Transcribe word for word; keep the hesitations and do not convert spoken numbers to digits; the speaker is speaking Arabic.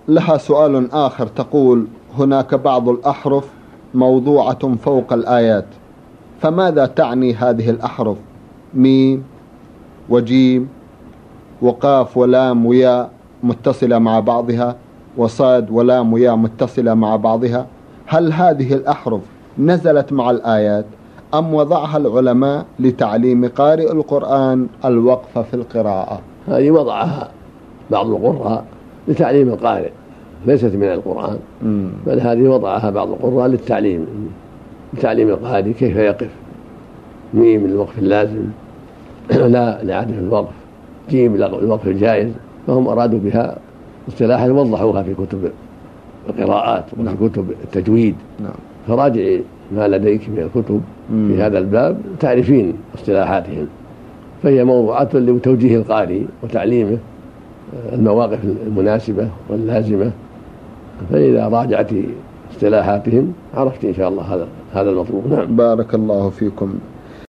لها سؤال آخر تقول: هناك بعض الأحرف موضوعة فوق الآيات، فماذا تعني هذه الأحرف؟ ميم وجيم وقاف ولام وياء متصلة مع بعضها، وصاد ولام وياء متصلة مع بعضها. هل هذه الأحرف نزلت مع الآيات أم وضعها العلماء لتعليم قارئ القرآن الوقف في القراءة؟ هذه وضعها بعض القراء لتعليم القارئ، ليست من القرآن، مم. بل هذه وضعها بعض القراء للتعليم لتعليم القارئ كيف يقف. ميم للوقف اللازم، لا لعدم الوقف، جيم للوقف الجائز، فهم أرادوا بها اصطلاحا وضحوها في كتب القراءات وفي نعم. كتب التجويد. نعم. فراجع ما لديك من الكتب مم. في هذا الباب تعرفين اصطلاحاتهم، فهي موضوعات لتوجيه القارئ وتعليمه المواقف المناسبة واللازمة، فإذا راجعت اصطلاحاتهم عرفت إن شاء الله هذا هذا المطلوب. نعم. بارك الله فيكم.